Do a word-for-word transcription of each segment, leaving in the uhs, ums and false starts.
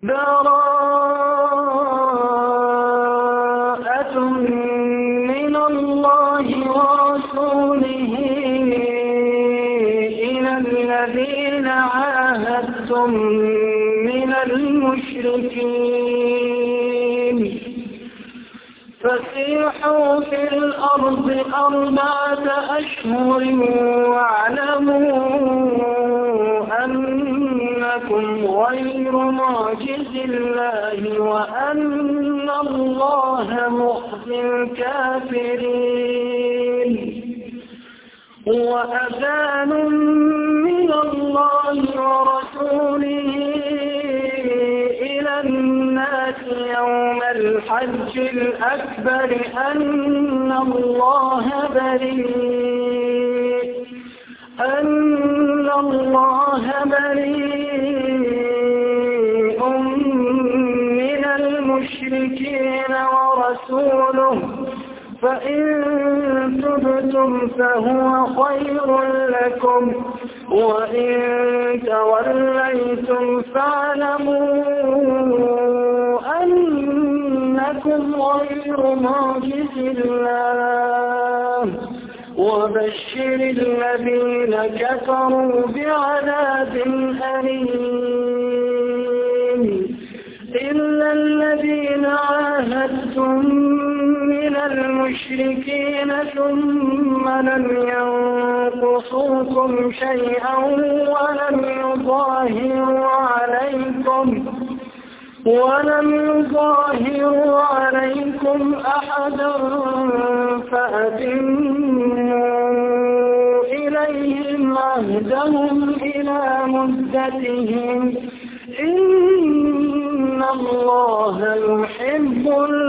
براءة من الله ورسوله إلى الذين عاهدتم من المشركين فسيحوا في الأرض أربعة أشهر واعلموا أنكم غير معجز الله وأن الله مخزي الكافرين وأذان من الله ورسوله إلى الناس يوم الحج الأكبر أن الله بريء أن الله بريء من المشركين ورسوله فإن تبتم فهو خير لكم وإن توليتم فاعلموا أنكم غير معجز الله وبشر الذين كفروا بعذاب أليم إلا الذين عاهدتم من المشركين ثم لم ينقصوكم شيئا ولم يظاهروا عليكم ولم يظاهروا عليكم أحدا فأتموا إليهم عهدهم إلى مدتهم إن الله يحب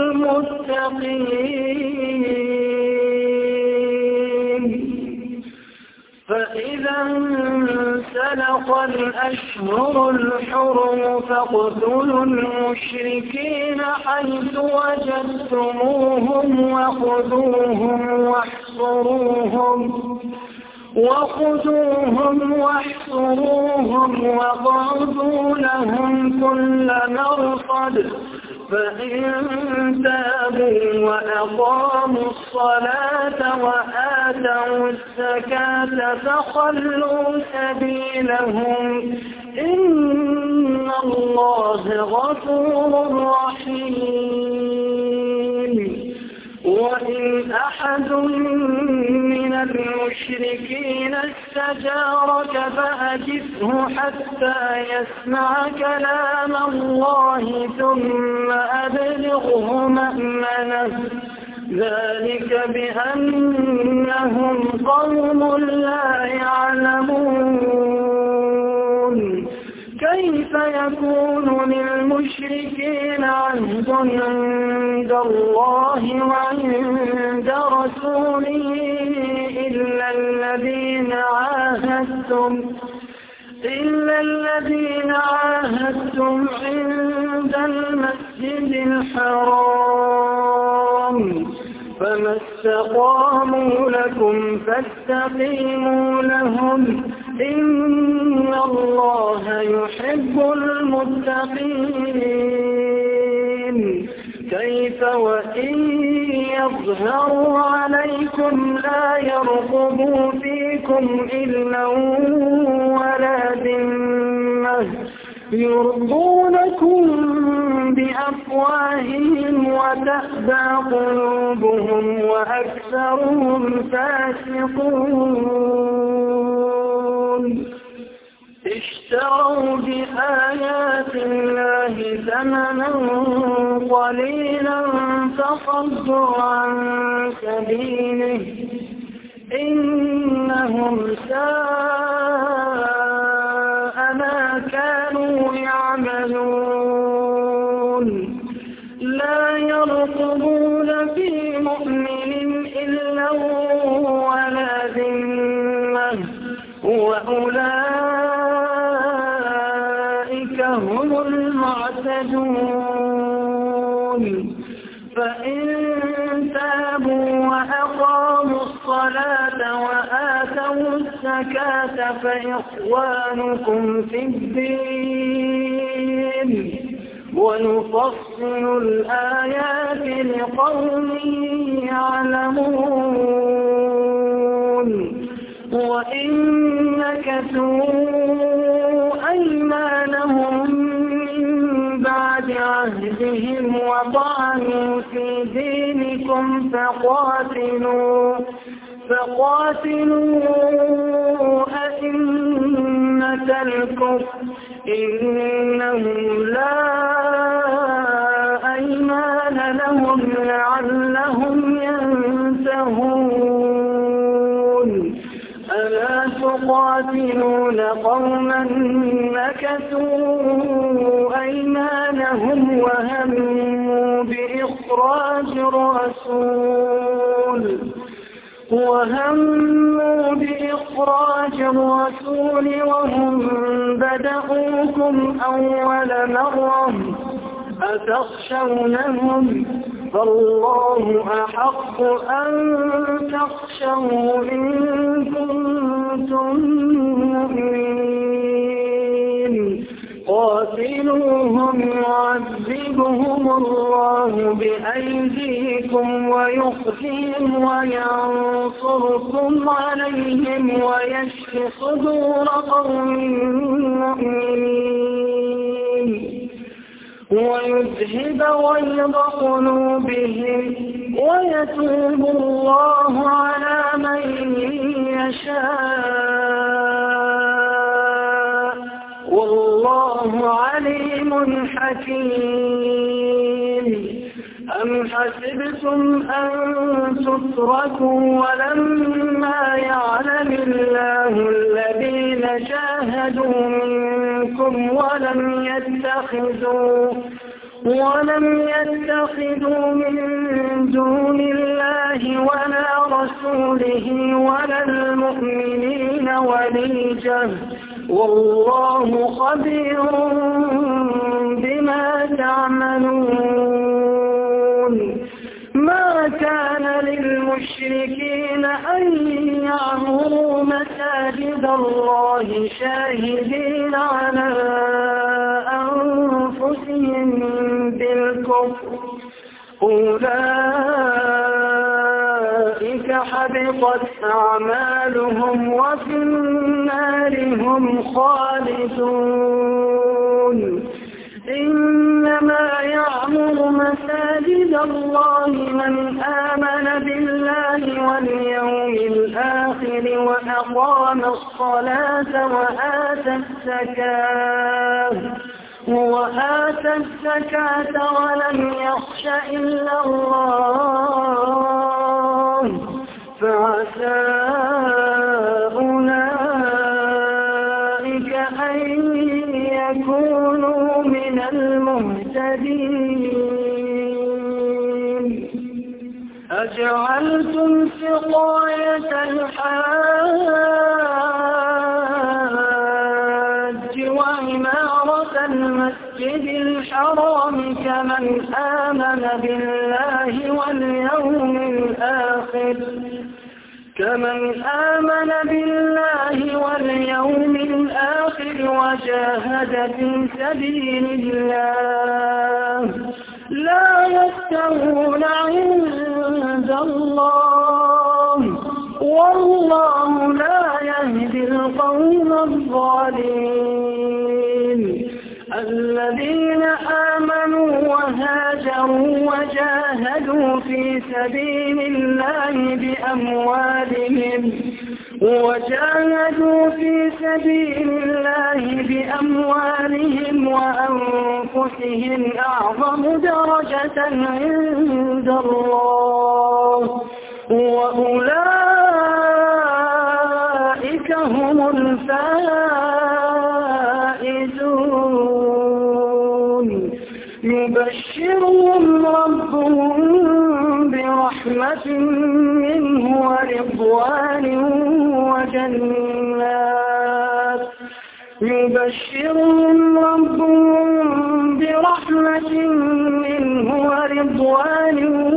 المتقين فإذا انسلخ الأشهر الحرم فاقتلوا المشركين حيث وجدتموهم وخذوهم واحصروهم وخذوهم واحصروهم واقعدوا لهم كل مرصد فإن تابوا وأقاموا الصلاة وآتوا الزكاة فخلوا سبيلهم إن الله غفور رحيم وإن أحد من المشركين استجارك فأجره حتى يسمع كلام الله ثم أبلغه مأمنه ذلك بأنهم قوم لا يعلمون كيف يكون للمشركين عهد عند الله وعند رسوله إلا الذين عاهدتم إلا الذين عاهدتم عند المسجد الحرام فما استقاموا لكم فاستقيموا لهم إن الله يحب المتقين كيف وإن يظهروا عليكم لا يرقبوا فيكم إلا ولا ذمة يرضونكم بأفواههم وتأبى قلوبهم وأكثرهم فاسقون اشتروا بآيات الله ثمنا قليلا فصدوا عن سبيله إنهم ساء ما كانوا يعملون لا يرقبون في مؤمن إلا ولا ذمة وأولئك هم المعتدون فإن تابوا وأقاموا الصلاة وآتوا الزكاة فإخوانكم في الدين ونفصل الآيات لقوم يعلمون وإن نكثوا أيمانهم من بعد عهدهم وطعنوا في دينكم فقاتلوا فقاتلوا أئمة الكفر إنهم لا أيمان لهم لعلهم ينتهون ألا تقاتلون قوما نكثوا أيمانهم وهموا بإخراج الرسول وهموا بإخراج الرسول وهم بدأوكم أول مرة أتخشونهم فالله أحق أن تخشوا إن كنتم مؤمنين قاتلوهم يعذبهم الله بأيديكم ويخزيهم وينصركم عليهم ويشف صدور قوم مؤمنين ويذهب غيظ قلوبهم ويتوب الله على من يشاء والله عليم حكيم أم حسبتم أن تتركوا ولما يعلم الله الذين جاهدوا منكم ولم يتخذوا ولم يتخذوا من دون الله ولا رسوله ولا المؤمنين وليجا والله خبير بما تعملون ما كان للمشركين أن يعمروا مساجد الله شاهدين على أنفسهم بالكفر أولئك حبطت أعمالهم وفي النار هم خالدون إنما يعمر مساجد الله من آمن بالله واليوم الآخر وأقام الصلاة وآتى الزكاة وآتى الزكاة ولم يخش إلا الله فعسى أولئك أن يكونوا من المهتدين أجعلتم سقاية الحاج وعمارة المسجد الحرام كمن آمن بالله واليوم الآخر كمن آمن بالله واليوم الآخر وجاهد في سبيل الله لا يستوون عند الله والله لا يهدي القوم الظالمين الذين آمنوا وهاجروا وجاهدوا في سبيل الله بأموالهم وجاهدوا في سبيل الله بأموالهم وأنفسهم أعظم درجة عند الله وأولئك هم الفائزون يبشرهم ربهم برحمة منه ورضوان وجنات يبشرهم ربهم برحمة منه ورضوان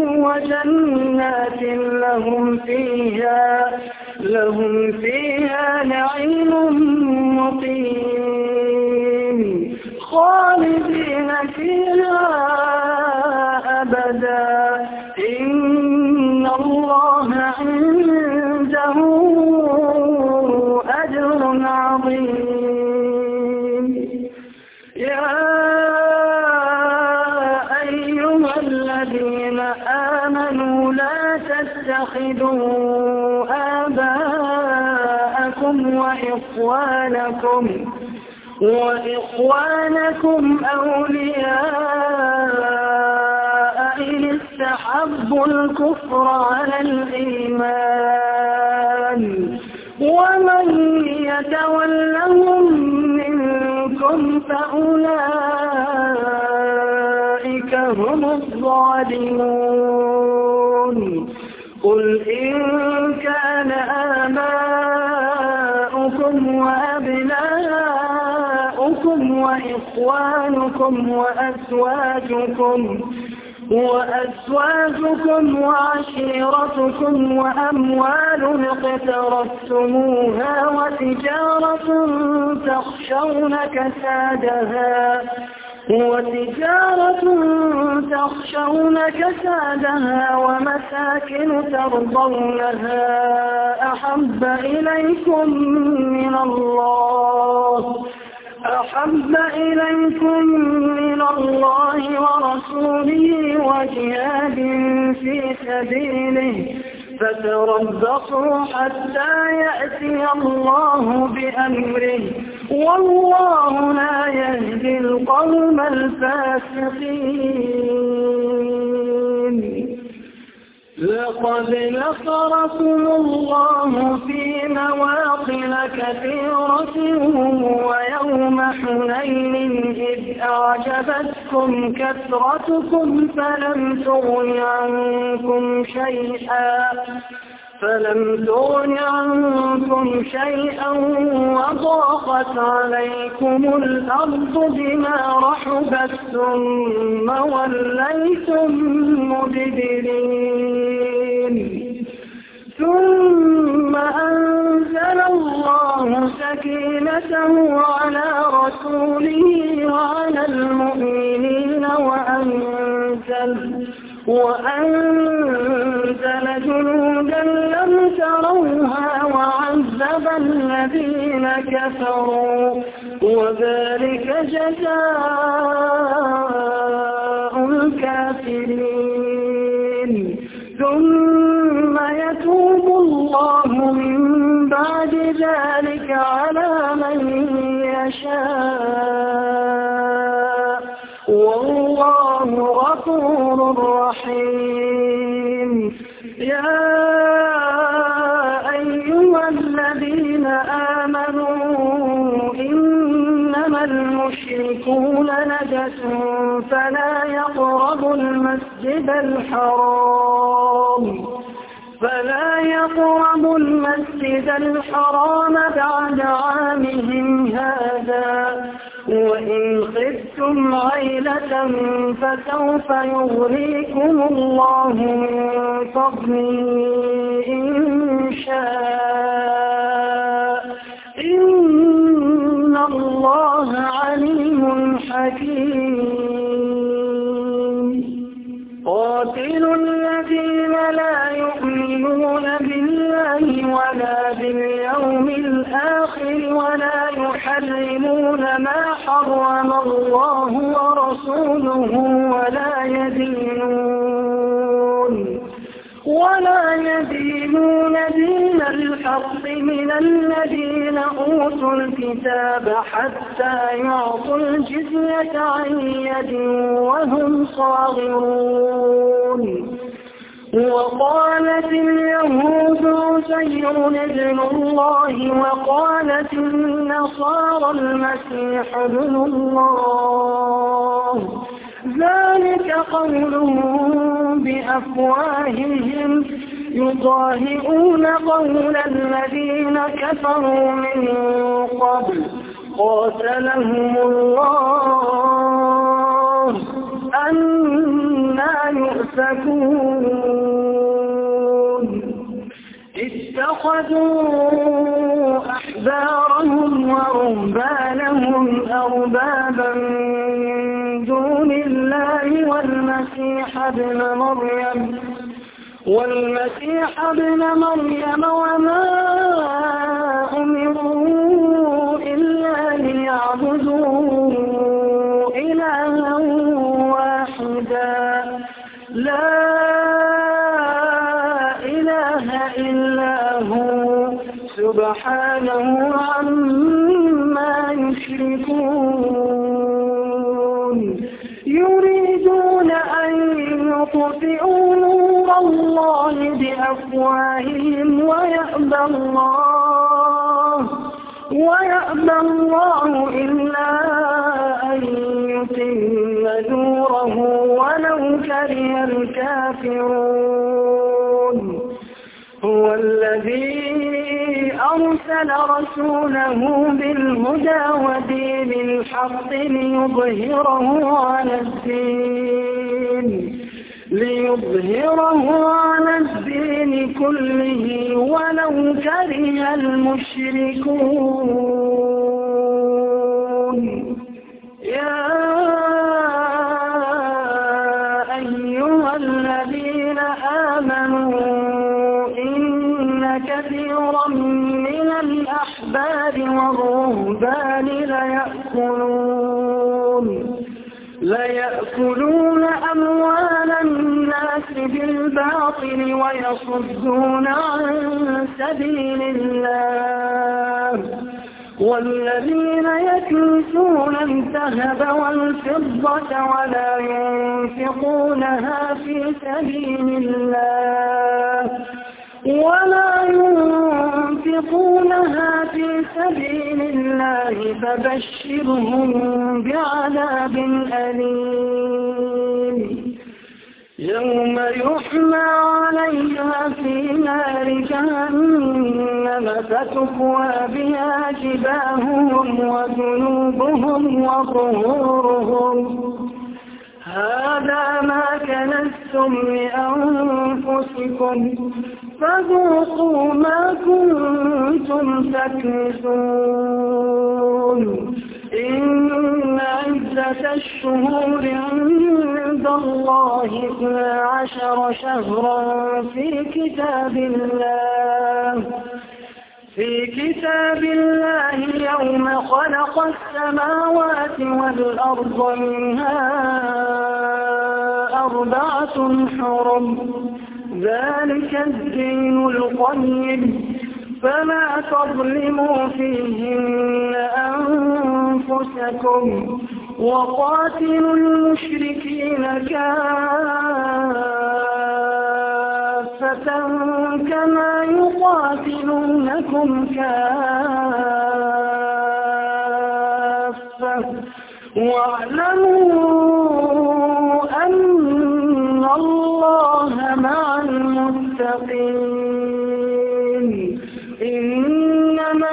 وجنات لهم فيها لهم فيها نعيم مقيم خالدين فيها أبدا إن الله عنده أجر عظيم. يا أيها الذين آمنوا لا تتخذوا آباءكم وإخوانكم وإخوانكم أولياء إن استحبوا الكفر على الإيمان ومن يتولهم منكم فأولئك هم الظالمون. قل إن كان آباؤكم وأبناؤكم وإخوانكم وأزواجكم وأزواجكم وعشيرتكم وأموال اقترفتموها وتجارة تخشون كسادها وتجارة تخشون كسادها ومساكن ترضونها أحب إليكم من الله أحب إليكم من الله ورسوله وجهاد في سبيله فتربصوا حتى يأتي الله بأمره والله لا يهدي القوم الفاسقين. لقد نصركم الله في مواطن كثيرة ويوم حنين إذ أعجبتكم كثرتكم فلم تغن عنكم شيئا فلم تغن عنكم شيئا وضاقت عليكم الأرض بما رحبت ثم وليتم مدبرين. ثم أنزل الله سكينته على رسوله وعلى المؤمنين وأنزل وأنزل جنودا لم تروها وعذب الذين كفروا وذلك جزاء الكافرين. ثم يتوب الله من بعد ذلك على من يشاء والله غفور رحيم. يا أيها الذين آمنوا إنما المشركون نجس فلا يقربوا المسجد الحرام فلا يقربوا المسجد الحرام بعد عامهم هذا وإن خفتم عيلة فسوف يغنيكم الله من فضله إن شاء إن الله عليم حكيم. قاتلوا الذين لا يؤمنون بالله ولا باليوم الآخر ولا يحرمون ما حرم الله ورسوله ولا يدينون ولا يدينون دين الحق من الذين أوتوا الكتاب حتى يعطوا الجزية عن يد وهم صاغرون. وقالت اليهود عزير ابن الله وقالت النصارى المسيح ابن الله ذلك قولهم بأفواههم يضاهئون قول الذين كفروا من قبل قاتلهم الله أنى يؤفكون. اتخذوا أحبارهم ورهبانهم أربابا والمسيح ابن مريم والمسيح ابن مريم وما أمروا إلا ليعبدوا إلها واحدا لا إله إلا هو سبحانه عما يشركون يريدون أن يطفئوا نور الله بأفواههم ويأبى الله ويأبى الله إلا أن يتم نوره ولو كره الكافرون هو الذي أرسل رسوله بالهدى ودين الحق ليظهره على الدين ليظهره على الدين كله ولو كره المشركون يا أيها الذين آمنوا إن كثيرا من الأحبار والرهبان ليأكلون ليأكلون أموال الناس بالباطل ويصدون عن سبيل الله والذين يكنزون الذهب والفضة ولا ينفقونها في سبيل الله ولا ينفقونها في سبيل الله فبشرهم بعذاب أليم يوم يحمى عليها في نار جهنم فتكوى بها جباههم وجنوبهم وظهورهم هذا ما كنزتم لأنفسكم فذوقوا ما كنتم تكنزون إن عدة الشهور عند الله اثنا عشر شهرا في كتاب الله في كتاب الله يوم خلق السماوات والأرض منها أربعة حرم ذلك الدين القيم فلا تظلموا فيهن أنفسكم وقاتلوا المشركين كافة كما يقاتلونكم كافة واعلموا أن الله مع المتقين إنما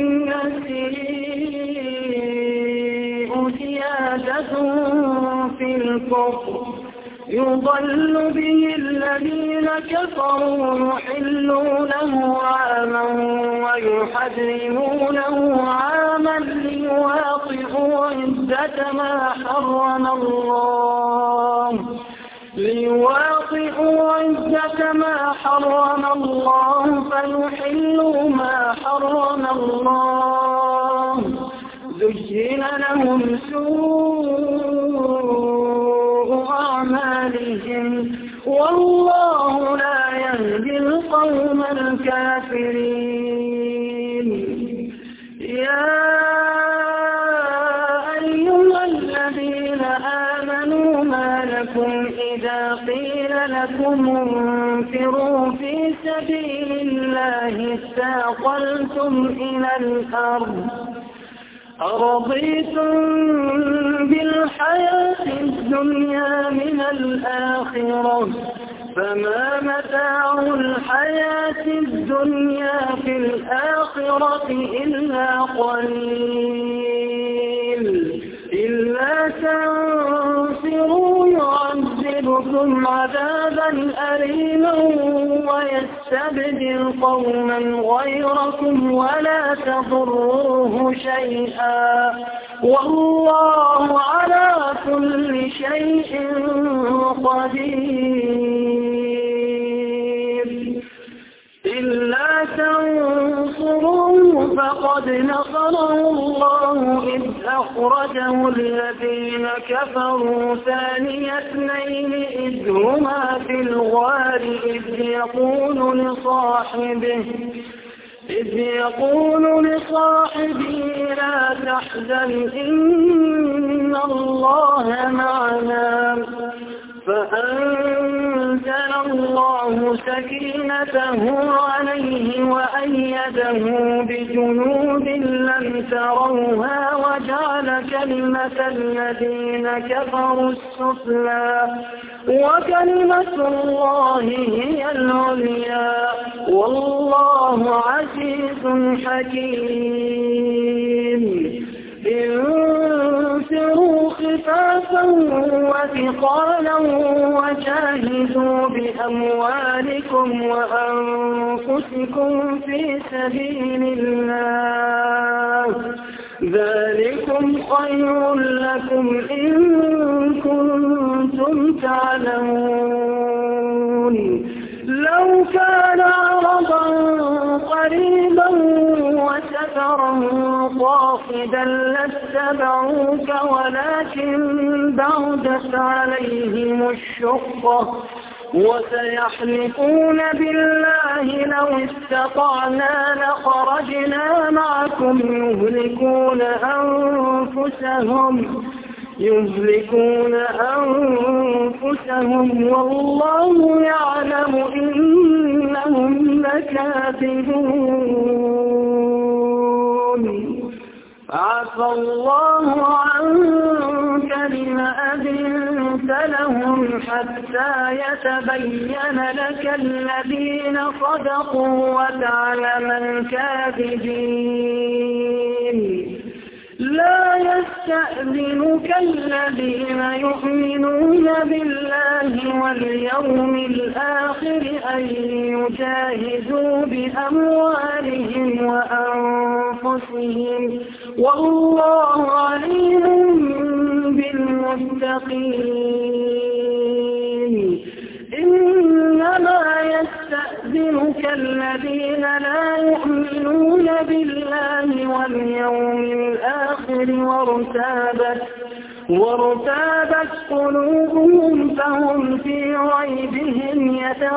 النسيء زيادة في الكفر يضل به الذين كفروا يحلونه عاما ويحرمونه عاما ليواطئوا عدة ما حرم الله ليواطئوا عدة ما حرم الله فيحلوا ما حرم الله زين لهم سوء أعمالهم والله لا يهدي القوم الكافرين يا أيها الذين آمنوا ما لكم إذا قيل لكم انفروا في سبيل الله استاقلتم إلى الأرض أرضيتم بالحياة الدنيا من الآخرة فما متاع الحياة الدنيا في الآخرة إلا قليل إلا تنفروا يعذبكم عذابا أليما ويستبدل قوما غيركم ولا تضروه شيئا والله على كل شيء قدير إلا تنصروه فقد نصره الله إذ أخرجه الذين كفروا ثاني اثنين إذ هما في الغار إذ يقول لصاحبه إذ يقول لصاحبه لا تحزن إن الله معنا فأنزل الله سكينته عليه وأيده بجنود لم تروها وجعل كلمة الذين كفروا السفلى وكلمة الله هي العليا والله عزيز حكيم انفروا خفافا وثقالا وجاهدوا بأموالكم وأنفسكم في سبيل الله ذلكم خير لكم إن كنتم تعلمون لو كان عرضا قريبا وسفرا قاصدا لاتبعوك ولكن بعدت عليهم الشقة وسيحلفون بالله لو استطعنا لخرجنا معكم يهلكون أنفسهم يهلكون أنفسهم والله يعلم إنهم لكاذبون عفى الله عنك لما أذنت لهم حتى يتبين لك الذين صدقوا وتعلم الكاذبين لا يستأذنك الذين يؤمنون بالله واليوم الآخر أن يجاهدوا بأموالهم وأنفسهم والله عليم بالمتقين إنما يستأذنك الذين لا يؤمنون بالله واليوم الآخر وارتابت وارتابت قلوبهم فهم في ريبهم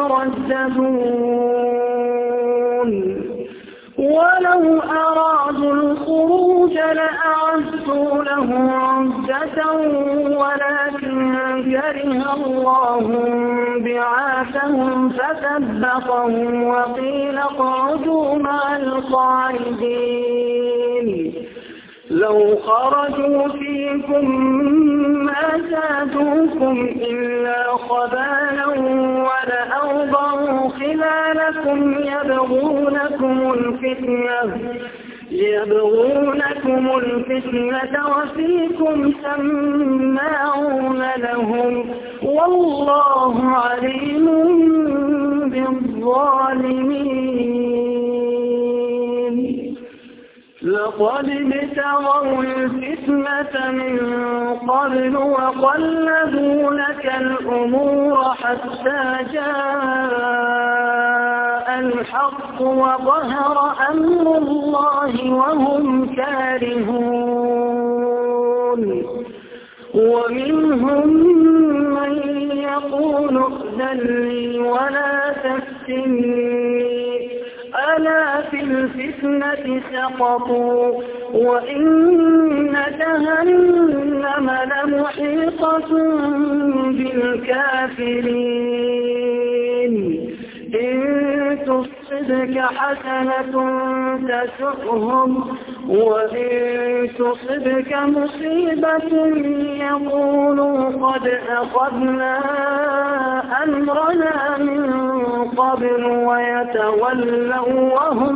يترددون ولو أرادوا الخروج لأعدوا له عدة ولكن كره الله بعاثهم فثبطهم وقيل اقعدوا مع القاعدين لو خرجوا فيكم ما زادوكم إلا خبالا ولأوضعوا خلالكم يبغونكم الفتنة يبغونكم الفتنة وفيكم سماعون لهم والله عليم بالظالمين لقد ابتغوا الفتنة من قبل وقلبوا لك الأمور حتى جاء الحق وظهر أمر الله وهم كارهون ومنهم من يقول ائذن لي ولا تفتني ألا في الفتنة سقطوا وإن جهنم لمحيطة بالكافرين إن تصبك حسنة تسؤهم وإن تصبك مصيبة يقولوا قد أخذنا أمرنا من قبل ويتولوا وهم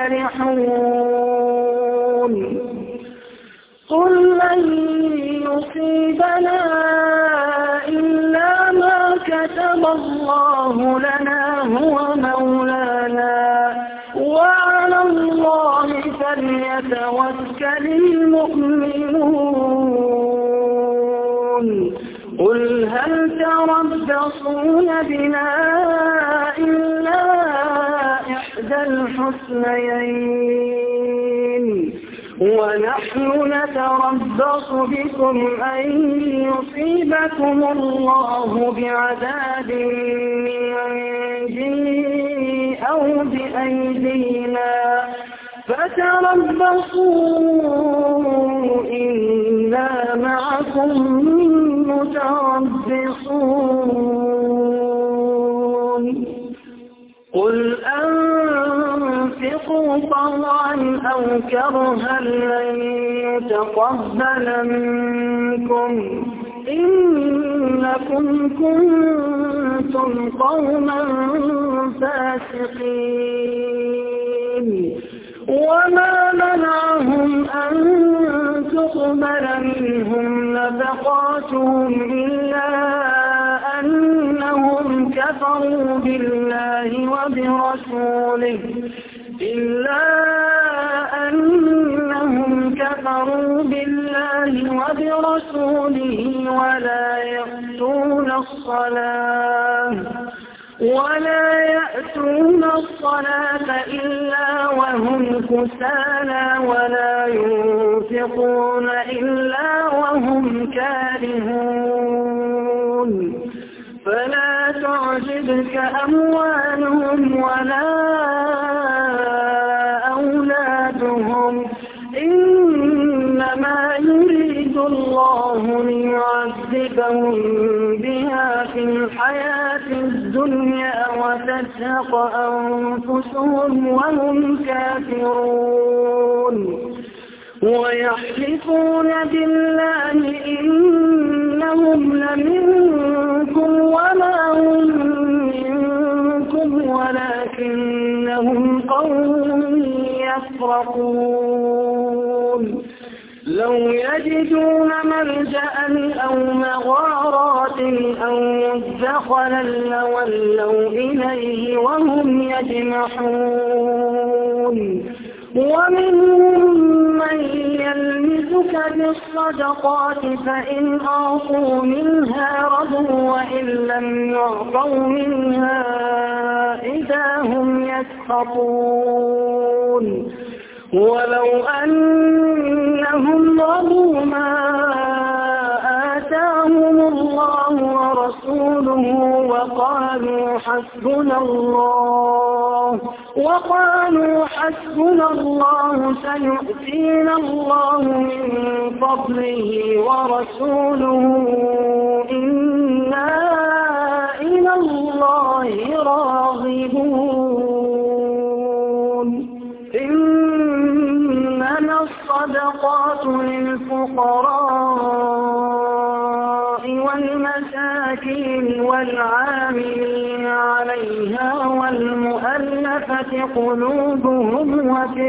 فرحون قل لن يصيبنا إلا ما كتب الله لنا هو مولانا وعلى الله فليتوكل المؤمنون قل هل تربصون بنا إلا إحدى الحسنيين ونحن نتربص بكم أن يصيبكم الله بعذاب من عنده أو بأيدينا فتربصوا إنا معكم متربصون قل أنفقوا طوعا أو كرها لن يتقبل منكم إنكم كنتم قوما فاسقين وما منعهم أن تقبل منهم نفقاتهم إلا أنهم كفروا بالله وبرسوله إلا أنهم كفروا بالله وبرسوله ولا يأتون الصلاة ولا يأتون الصلاة إلا وهم كسالى ولا ينفقون إلا وهم كارهون فلا تعجبك أموالهم ولا أولادهم إنما يريد الله ليعذبهم بها في الحياة الدنيا وتزهق أنفسهم وهم كافرون ويحلفون بالله إنهم لمنكم وما هم منكم ولكنهم قوم يفرقون لو يجدون ملجأ أو مغارات أو مدخلا لولوا إليه وهم يجمحون ومنهم من يلمزك بالصدقات فإن أعطوا منها رضوا وإن لم يعطوا منها إذا هم يسخطون ولو أنهم رضوا ما آتاهم الله ورسوله وقالوا حسبنا الله وقالوا حسبنا الله سيؤتينا الله من فضله ورسوله إنا إلى الله راغبون إنما الصدقات للفقراء والمساكين والعاملين عليها والمؤلفة قلوبهم وفي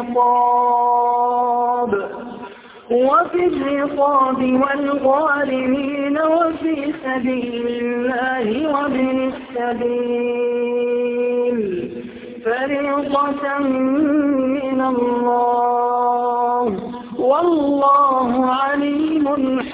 الرقاب وفي الرقاب والغارمين وفي سبيل الله وابن السبيل فريضة من الله والله عليم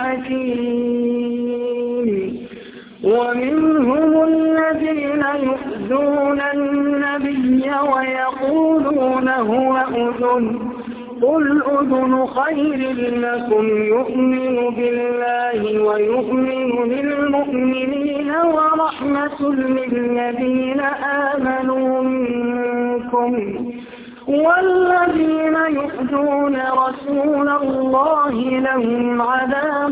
حكيم ومنهم الذين يؤذون النبي ويقولون هو أذن قل أذن خير لكم يؤمن بالله ويؤمن للمؤمنين ورحمة للذين آمنوا منكم والذين يؤذون رسول الله لهم عذاب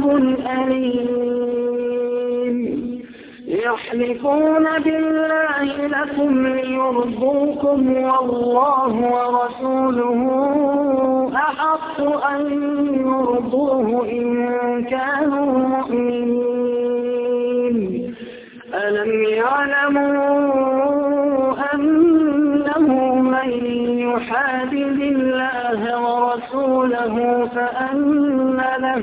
أليم يحلفون بالله لكم ليرضوكم والله ورسوله أحق أن يرضوه إن كانوا مؤمنين ألم يعلموا أنه من يحادد الله ورسوله فأن له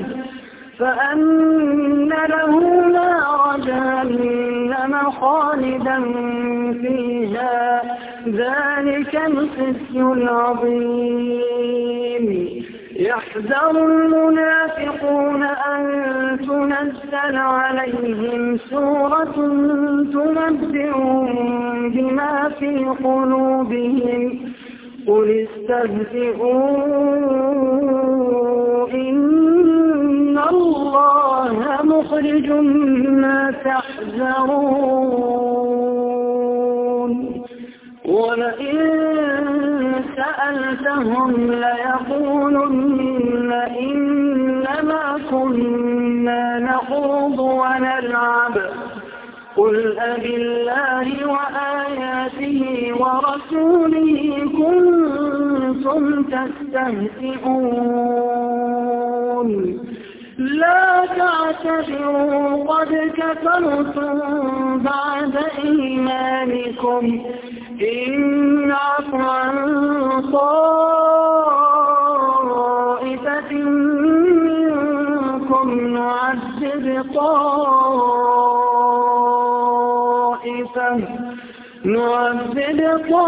فأن له نار جهنم خالدا فيها ذلك الخزي العظيم يحذر المنافقون أن تنزل عليهم سورة تنبئهم بما في قلوبهم قل استهزئوا إن الله مخرج ما تحذرون ولئن سألتهم ليقولن إنما كنا نخوض ونلعب قل أبالله وآياته ورسوله كنتم تستهزئون لا تعتذروا قد كفرتم بعد إيمانكم إن نعف عن طائفة منكم نعذب طائفة نعذب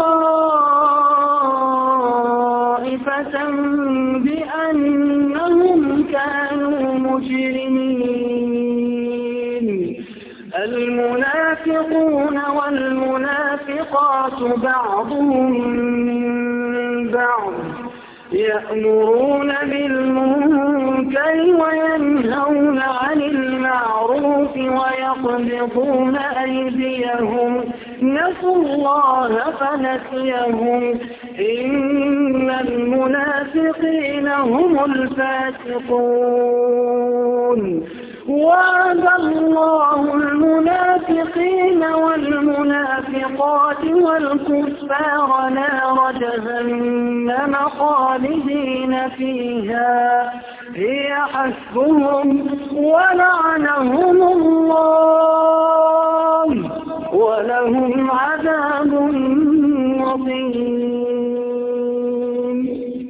طائفة بأنهم كانوا مجرمين المنافقون والمنافقات بعضهم من بعض يأمرون بالمنكر وينهون عن المعروف ويقبضون أيديهم نسوا الله فنسيهم إن المنافقين هم الفاسقون وعد الله المنافقين والمنافقات والكفار نار جهنم خالدين فيها هي حسبهم ولعنهم الله ولهم عذاب مقيم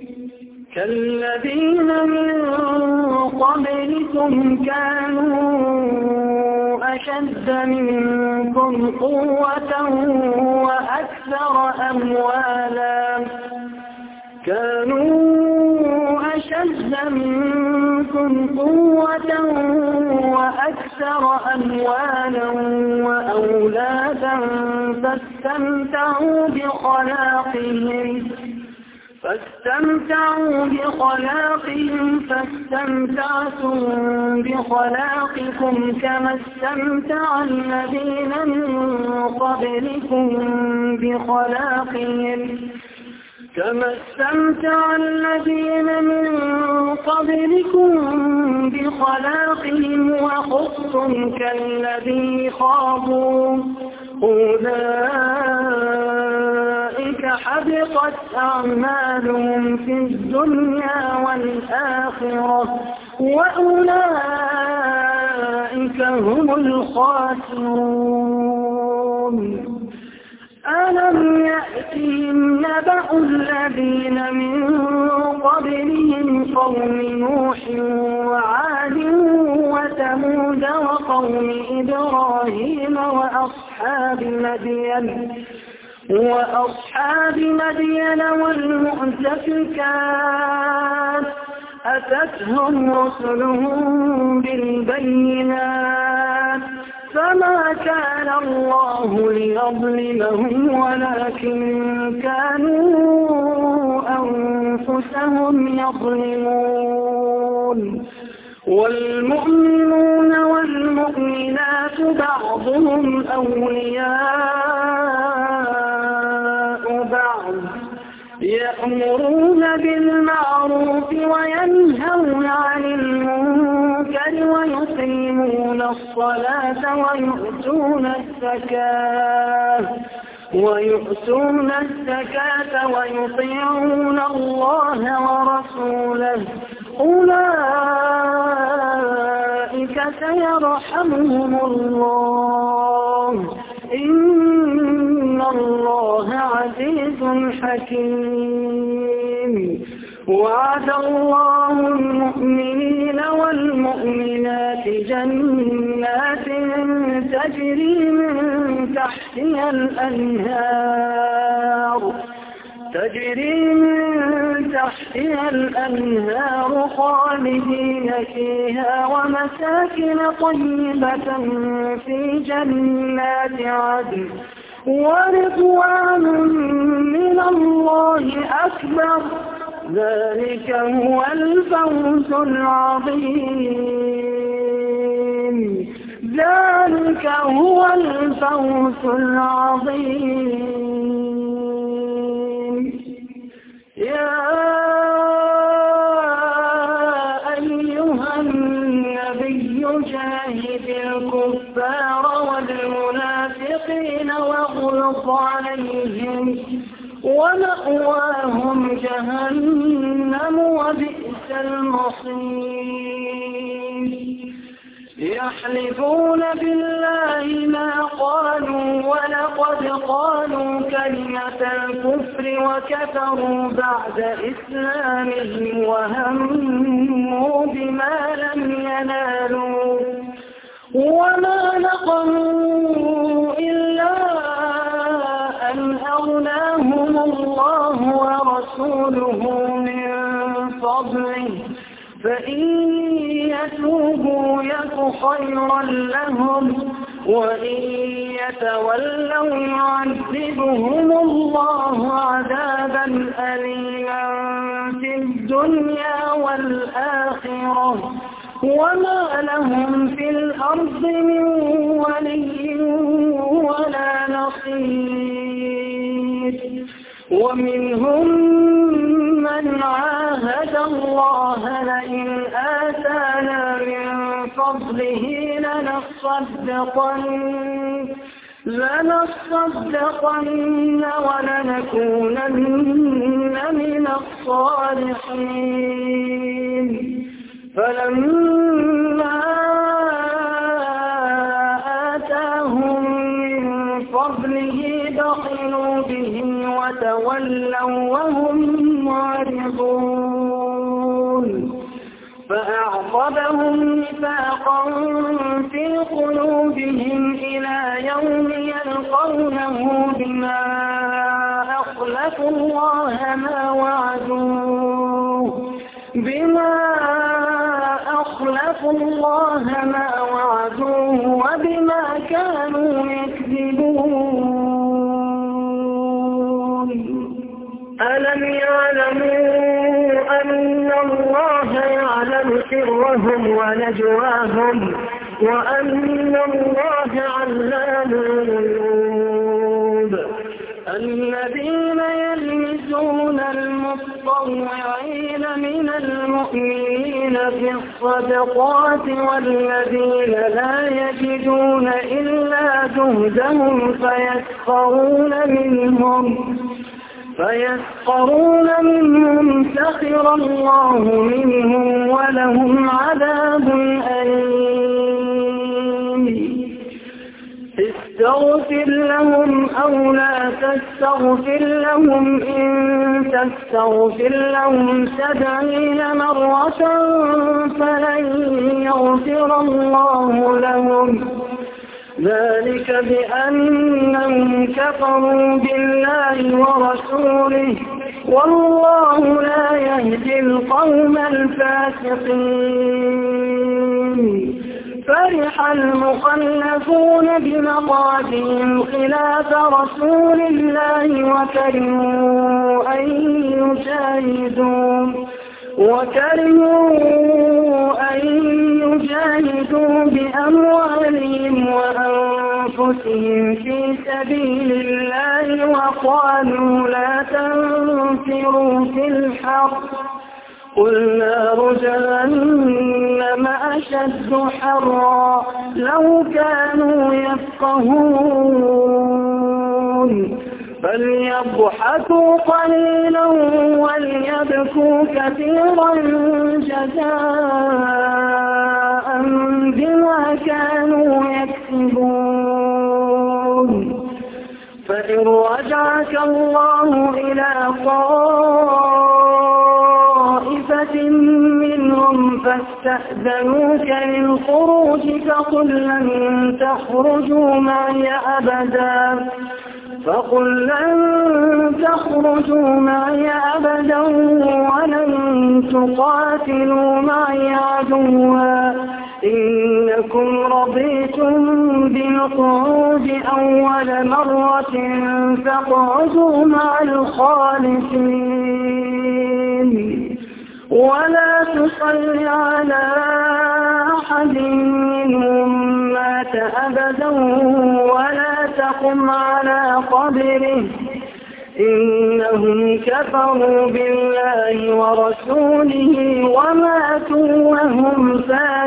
كالذين من قبلكم كانوا أشد منكم قوة وأكثر أموالا كانوا أشد منكم قوة وأكثر أموالا وأولادا فاستمتعوا بخلاقهم فاستمتعوا بخلاقهم فاستمتعتم بخلاقكم كما استمتع الذين من قبلكم بخلاقهم كما استمتع الذين من قبلكم بخلاقهم وخضتم كالذي خاضوا أولئك حبطت أعمالهم في الدنيا والآخرة وأولئك هم الخاسرون ألم يأتهم نبأ الذين من قبلهم قوم نوح وعاد وثمود وقوم إبراهيم وأصحاب مدين وأصحاب مدين والمؤتفكات أتتهم رسلهم بالبينات فما كان الله ليظلمهم ولكن كانوا أنفسهم يظلمون والمؤمنون والمؤمنات بعضهم أولياء بعض يأمرون بالمعروف وينهون عن المنكر ويقيمون الصلاة ويؤتون الزكاة ويؤتون الزكاة ويطيعون الله ورسوله أولئك سيرحمهم الله إن الله عزيز حكيم وعد الله المؤمنين والمؤمنات جنات تجري من تحتها الأنهار تجري من تحتها الأنهار خالدين فيها ومساكن طيبة في جنات عدن ورضوان من الله أكبر ذلك هو الفوز العظيم ذلك هو الفوز العظيم يا أيها النبي جاهد الكفار والمنافقين واغلظ عليهم ومأواهم جهنم وبئس المصير يحلفون بالله ما قالوا ولقد قالوا كلمة الكفر وكفروا بعد إسلامهم وهموا بما لم ينالوا وما نقموا إلا أن أغناهم الله ورسوله من فضله فإن يتوبوا يك خيرا لهم وإن يتولوا يعذبهم الله عذابا أليما في الدنيا والآخرة وما لهم في الأرض من ولي ولا نصير ومنهم من عاهد الله لئن آتانا من فضله لنصدقن لنصدقن ولنكونن من الصالحين فلما آتاهم من فضله بخلوا به وتولوا وهم معرضون فأعقبهم نفاقا في قلوبهم إلى يوم يلقونه بما أخلفوا الله ما وعدوه بما أخلفوا الله ما وعدوه وبما كانوا يكذبون ألم يعلموا أن الله يعلم سرهم ونجواهم وأن الله علام الغيوب الذين يلمزون المتطوعين من المؤمنين في الصدقات والذين لا يجدون إلا جهدهم فيسخرون منهم فيسخرون منهم سخر الله منهم ولهم عذاب أليم استغفر لهم أو لا تستغفر لهم إن تستغفر لهم سبعين مرة فلن يغفر الله لهم ذلك بأنهم كفروا بالله ورسوله والله لا يهدي القوم الفاسقين فرح المخلفون بمقاتهم خلاف رسول الله وكرهوا أن يجاهدوا وكرهوا أن يجاهدوا بأموالهم وأنفسهم في سبيل الله وقالوا لا تنفروا في الحر قل نار جهنم أشد حرا لو كانوا يفقهون فليضحكوا قليلا وليبكوا كثيرا جزاء بما كانوا يكسبون فإن رجعك الله إلى طائفة منهم فاستأذنوك للخروج فقل لن تخرجوا معي أبدا فقل لن تخرجوا معي أبدا ولن تقاتلوا معي عدوا إنكم رضيتم بالقعود أول مرة فاقعدوا مع الخالفين ولا تصل على أحد منهم مات أبدا ولا تقم على قبره إنهم كفروا بالله ورسوله وماتوا وهم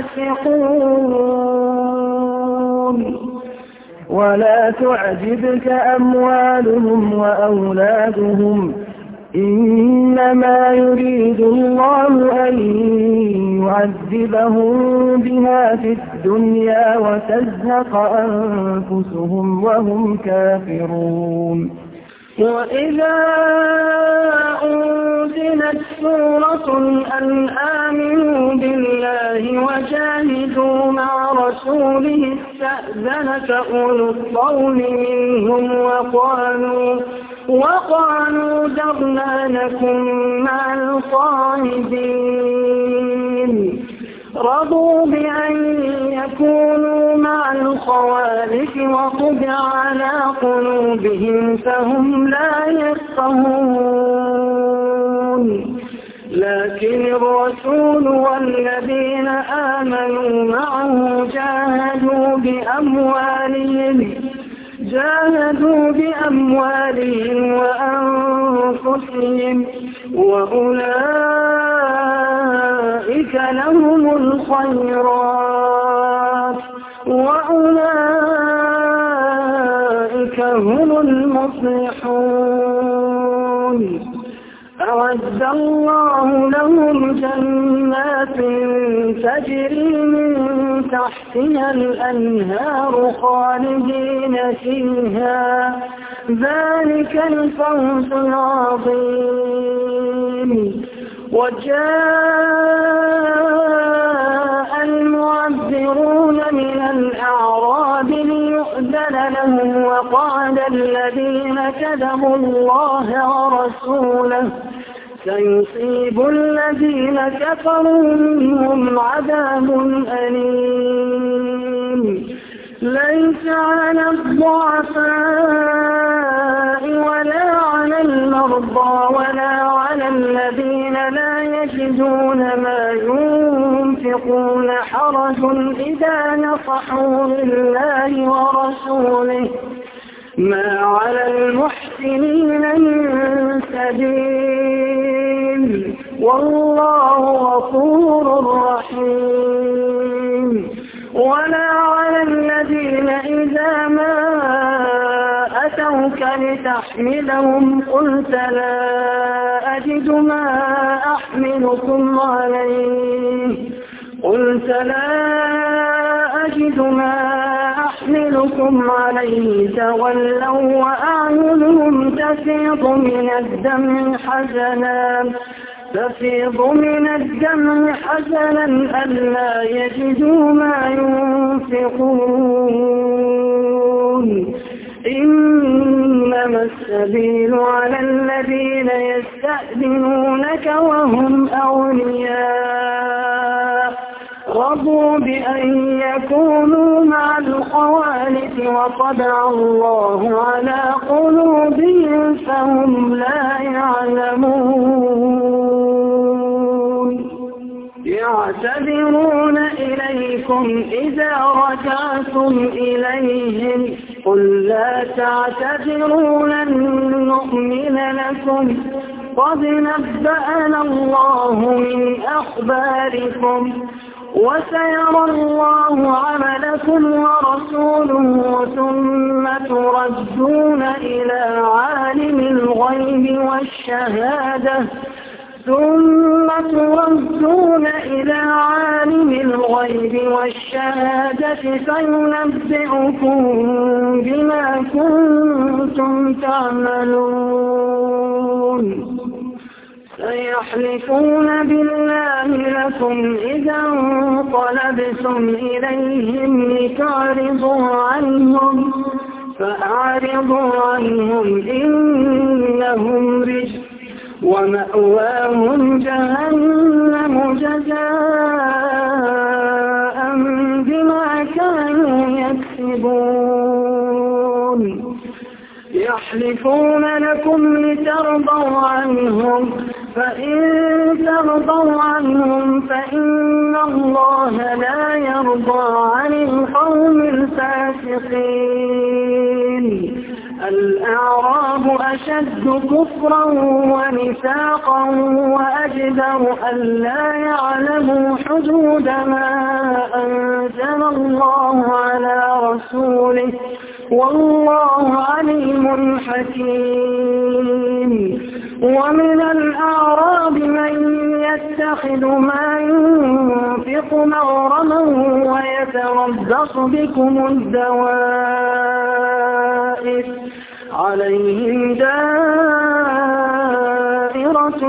فاسقون ولا تعجبك أموالهم وأولادهم إنما يريد الله أن يعذبهم بها في الدنيا وتزهق أنفسهم وهم كافرون وإذا أنزلت سورة أن آمنوا بالله وجاهدوا مع رسوله استأذنك أولو الطول منهم وقالوا وقالوا ذرنا لكم مع القاعدين رضوا بأن يكونوا مع الخوالف وطبع على قلوبهم فهم لا يفقهون لكن الرسول والذين آمنوا معه جاهدوا بأموالهم جاهدوا بأموالهم وأنفسهم وأولئك لهم الخيرات وأولئك هم المفلحون أعد الله لهم جنات تجري من تحتها الأنهار خالدين فيها ذلك الفوز العظيم وجاء المعذرون من الأعراب ليؤذن لهم وقال الذين كذبوا الله ورسوله سيصيب الذين كفروا منهم عذاب أليم ليس على الضعفاء ولا على المرضى ولا على الذين لا يجدون ما ينفقون حرج إذا نصحوا لله ورسوله ما على المحسنين من سبيل والله غفور رحيم ولا على الذين إذا ما أتوك لتحملهم قلت لا أجد ما أحملكم عليه قلت لا أجد ما أحملكم عليه تولوا وأعينهم تفيض من الدمع حزنا تفيض من الدمع حزنا ألا يجدوا ما ينفقون إنما السبيل على الذين يستأذنونك وهم أولياء رضوا بأن يكونوا مع الخوالف وطبع الله على قلوبهم فهم لا يعلمون يعتذرون إليكم إذا رجعتم إليهم قل لا تعتذروا لن نؤمن لكم قد نبأنا الله من أخباركم وسيرى الله عملكم ورسوله ثم تردون إلى عالم الغيب والشهادة ثم تردون إلى عالم الغيب والشهادة فينبئكم بما كنتم تعملون سيحلفون بالله لكم إذا انقلبتم إليهم لتعرضوا عنهم فأعرضوا عنهم إنهم رجس ومأواهم جهنم جزاء بما كانوا يكسبون يحلفون لكم لترضوا عنهم فإن ترضوا عنهم فإن الله لا يرضى عن القوم الفاسقين الأعراب أشد كفرا ونفاقا وأجدر ألا يعلموا حدود ما أنزل الله على رسوله والله عليم حكيم ومن الأعراب من يتخذ ما ينفق مغرما ويتربص بكم الدوائر عليهم دائرة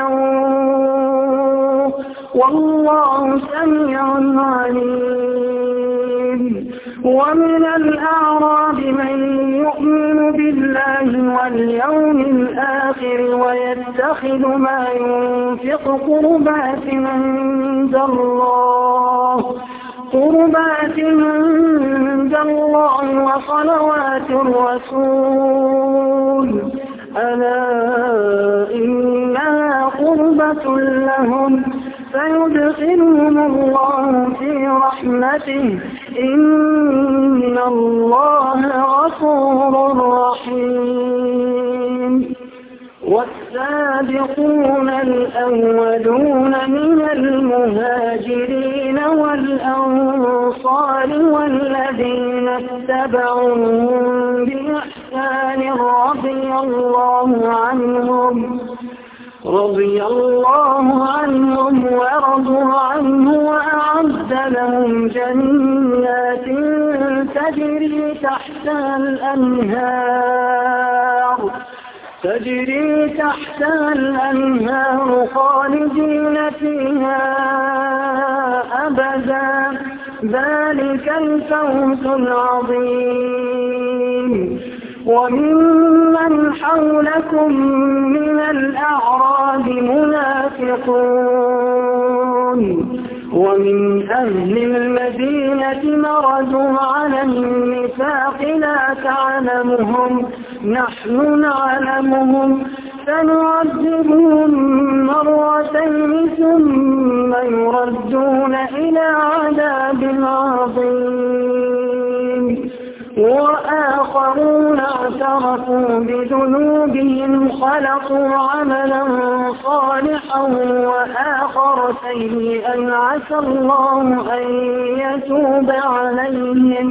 السوء والله سميع عليم ومن الأعراب من يؤمن بالله واليوم الآخر ويتخذ ما ينفق قربات عند الله قربات عند الله وصلوات الرسول ألا إنها قربة لهم فيدخلهم الله في رحمته إن الله غفور رحيم والسابقون الأولون من المهاجرين والأنصار والذين اتبعوهم بإحسان رضي الله عنهم رضي الله عنهم ورضوا عنه وأعد لهم جنات تجري تحتها الأنهار تجري تحتها الأنهار خالدين فيها أبدا ذلك الفوز العظيم وممن حولكم من الأعراب منافقون ومن أهل المدينة مردوا على النفاق لا تعلمهم نحن نعلمهم فنعذبهم مرتين ثم يردون إلى عذاب عظيم وآخرون اعترفوا بذنوبهم خلقوا عملا صالحا وآخر سيئا عسى الله أن يتوب عليهم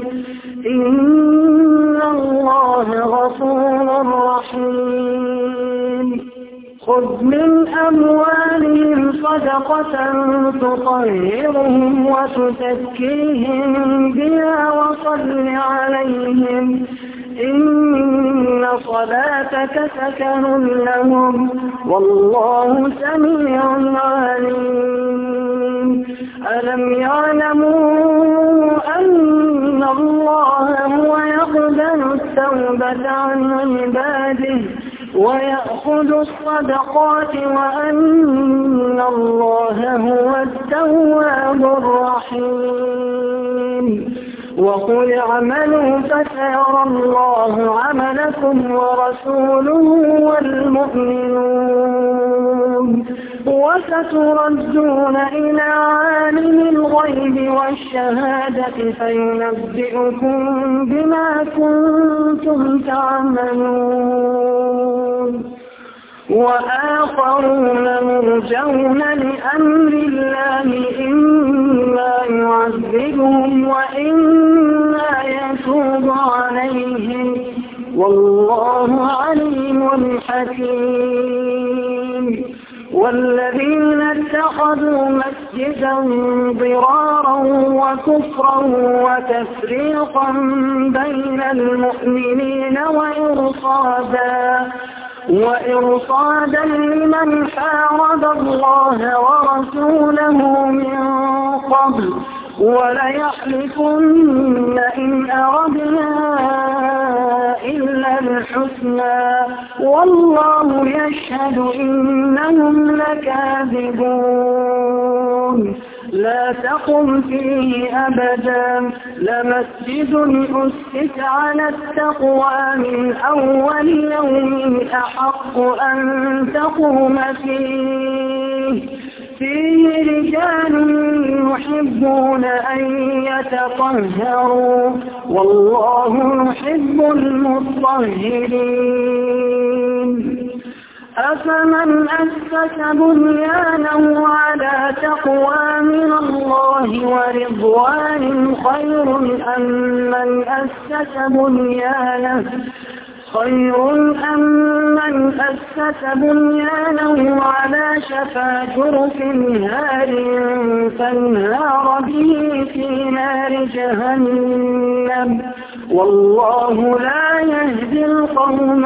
إن الله غفور رحيم خذ من أموالهم صدقة تطهرهم وتزكيهم بها وصل عليهم إن صلاتك سكن لهم والله سميع عليم ألم يعلموا أن الله هو يقبل التوبة عن عباده ويأخذ الصدقات وأن الله هو التواب الرحيم وقل اعملوا فسيرى الله عملكم ورسوله والمؤمنون وستردون إلى عالم الغيب والشهادة فينبئكم بما كنتم تعملون وآخرون مرجون لأمر الله إما يعذبهم وإما يتوب عليهم والله عليم حكيم والذين اتخذوا مسجدا ضرارا وكفرا وتفريقا بين المؤمنين وإرصادا وإرصادا لمن حارب الله ورسوله من قبل وليحلفن إن أردنا الحسنى والله يشهد إنهم لكاذبون لا تقم فيه أبدا لمسجد أسس على التقوى من أول يوم أحق أن تقوم فيه فيه رجال يحبون أن يتطهروا والله يحب المطهرين أفمن أسس بنيانه على تقوى من الله ورضوان خير أم من أسس بنيانه خير أم من أسس بنيانه على شفا جرف نهار فانهار به في نار جهنم والله لا يهدي القوم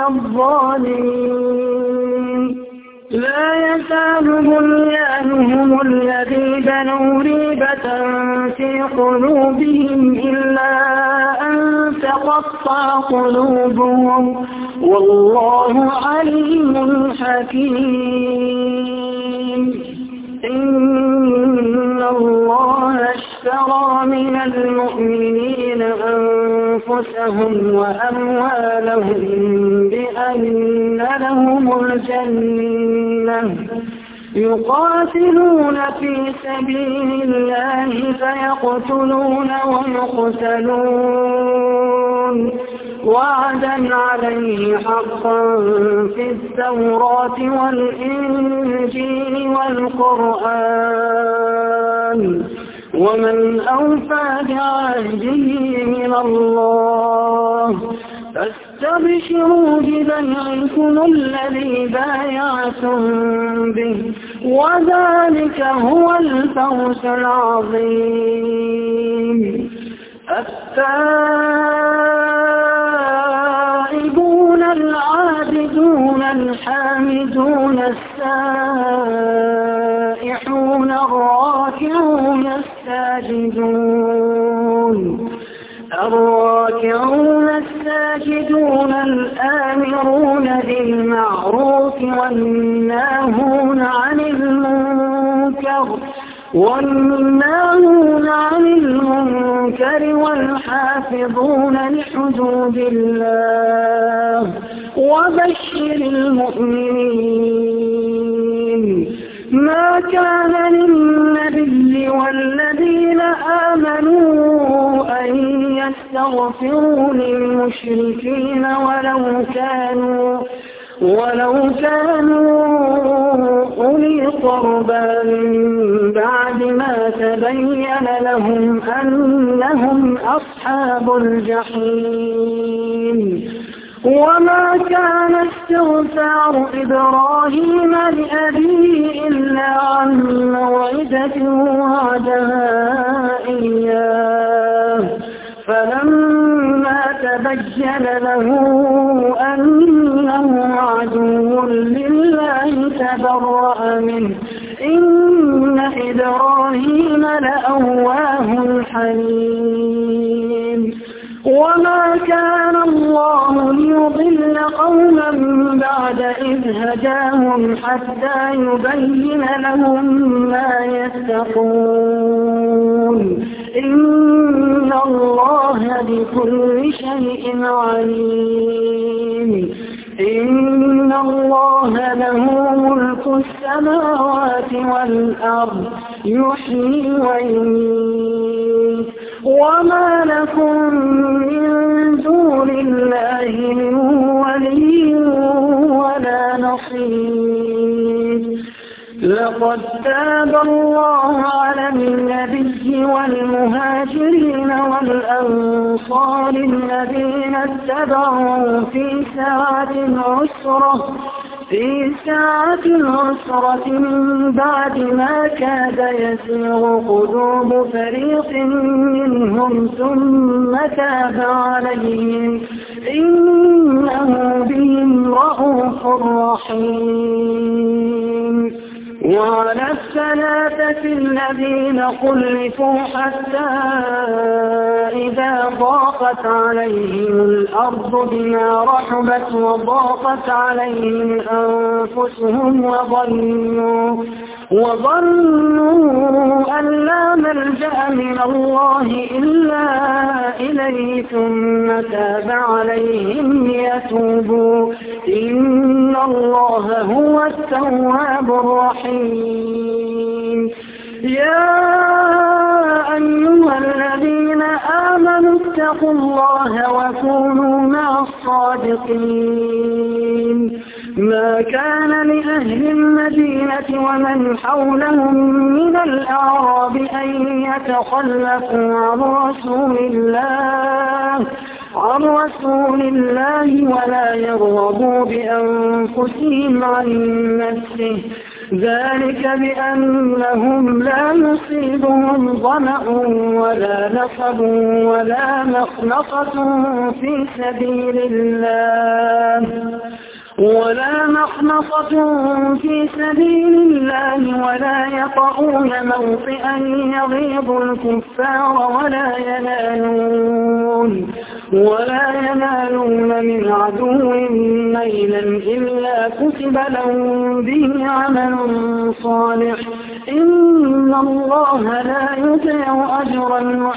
الظالمين لا يزال بنيانهم الذي بنوا ريبة في قلوبهم إلا أن تقطع قلوبهم والله عليم حكيم إن الله اشترى من المؤمنين أنفسهم وأموالهم بأن لهم الجنة يقاتلون في سبيل الله فيقتلون ويقتلون وعدا عليه حقا في التوراة والإنجيل والقرآن ومن أوفى بعهده من الله فاستبشروا ببيعكم الذي بايعتم به وذلك هو الفوز العظيم التائبون العابدون الحامدون السائحون الراكعون الساجدون الراكعون الساجدون الآمرون بالمعروف والناهون عن المنكر والناهون عن المنكر والحافظون لحدود الله وبشر المؤمنين ما كان للنبي والذين آمنوا أن يستغفروا للمشركين ولو كانوا ولو كانوا أولي قربى من بعد ما تبين لهم أنهم أصحاب الجحيم وما كان استغفار إبراهيم لأبيه إلا عن موعدة وعدها إياه فلما تبين له أنه عدو لله تبرأ منه إن إبراهيم لأواه حليم وما كان الله ليضل قوما بعد إذ هداهم حتى يبين لهم ما يتقون إن الله بكل شيء عليم إن الله له ملك السماوات والأرض يحيي ويميت وما لكم من دون الله من ولي ولا نصير لقد تاب الله على النبي والمهاجرين والأنصار الذين اتبعوا في ساعة العسرة في ساعة العسرة من بعد ما كاد يسيغ قلوب فريق منهم ثم تاب عليهم إنه بهم رءوف رحيم وعلى الثلاثة الذين خلفوا حتى إذا ضاقت عليهم الأرض بما رحبت وضاقت عليهم أنفسهم وظنوا وظنوا أن لا ملجأ من الله إلا إليه ثم تاب عليهم ليتوبوا إن الله هو التواب الرحيم. يا أيها الذين آمنوا اتقوا الله وكونوا مع الصادقين. ما كان لأهل المدينة ومن حولهم من الأعراب أن يتخلفوا عن رسول الله عن رسول الله ولا يرغبوا بأنفسهم عن نفسه ذلك بأنهم لا يصيبهم ظمأ ولا نصب ولا مخنصة في سبيل الله ولا مخنصة في سبيل الله ولا يطؤون موطئا يغيظ الكفار ولا ينالون ولا ينالون من عدو نيلا إلا كتب لهم به عمل صالح إن الله لا يضيع أجر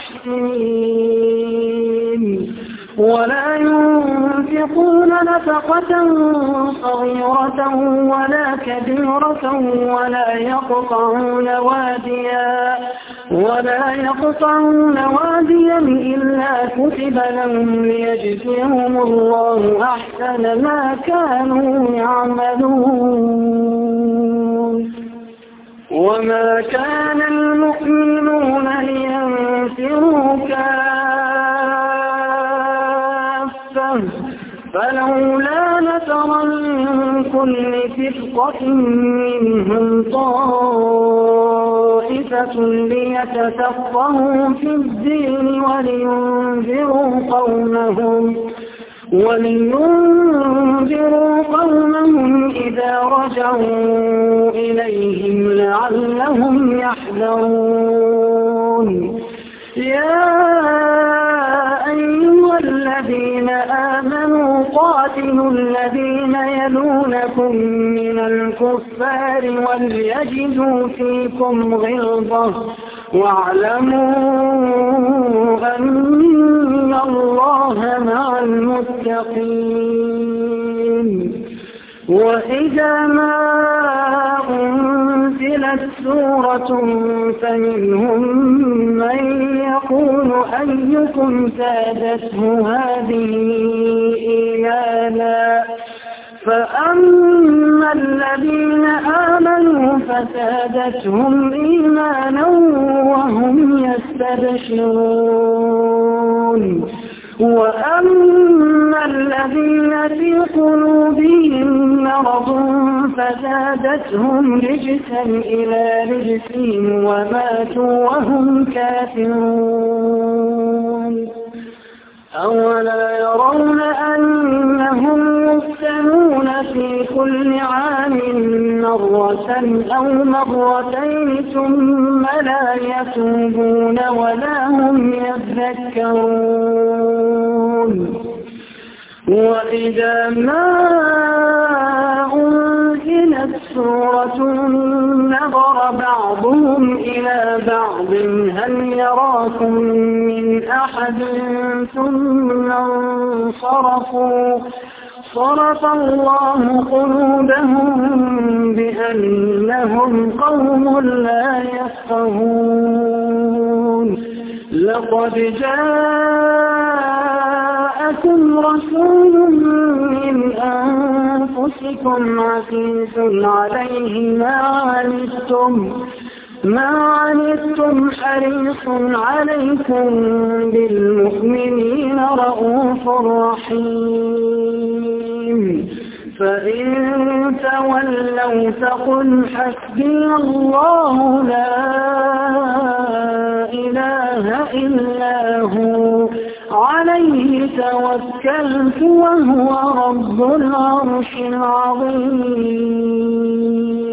المحسنين. ولا ينفقون نفقة صغيرة ولا كبيرة ولا يقطعون واديا ولا يقطعون واديا إلا كتب لهم ليجزيهم الله أحسن ما كانوا يعملون. وما كان المؤمنون لينفروا كافة فلولا نفر من كل فرقة منهم طائفة ليتفقهوا في الدين ولينذروا قومهم ولينذروا قومهم إذا رجعوا إليهم لعلهم يحذرون. يا أيها الذين آمنوا قاتلوا الذين يلونكم من الكفار وليجدوا فيكم غلظة واعلموا أن الله مع المتقين. وإذا ما أنزلت سورة فمنهم من يقول أيكم زادته هذه إيمانا فأما الذين آمنوا فزادتهم إيمانا وهم يستبشرون وأما الذين في قلوبهم مرض فزادتهم رجسا إلى رجسهم وماتوا وهم كافرون. أولا يرون أنهم يفتنون في كل عام مرة أو مرتين ثم لا يتوبون ولا هم يذكرون. وإذا ما أنزلت سورة نظر بعضهم إلى بعض هل يراكم من أحد ثم انصرفوا صرف الله قلوبهم بأنهم قوم لا يفقهون. لقد جاءكم رسول من أنفسكم عزيز عليه ما عنتم ما عنتم حريص عليكم بالمؤمنين رؤوف رحيم. فإن تولوا فقل حسبي الله لا إله إلا هو عليه توكلت وهو رب العرش العظيم.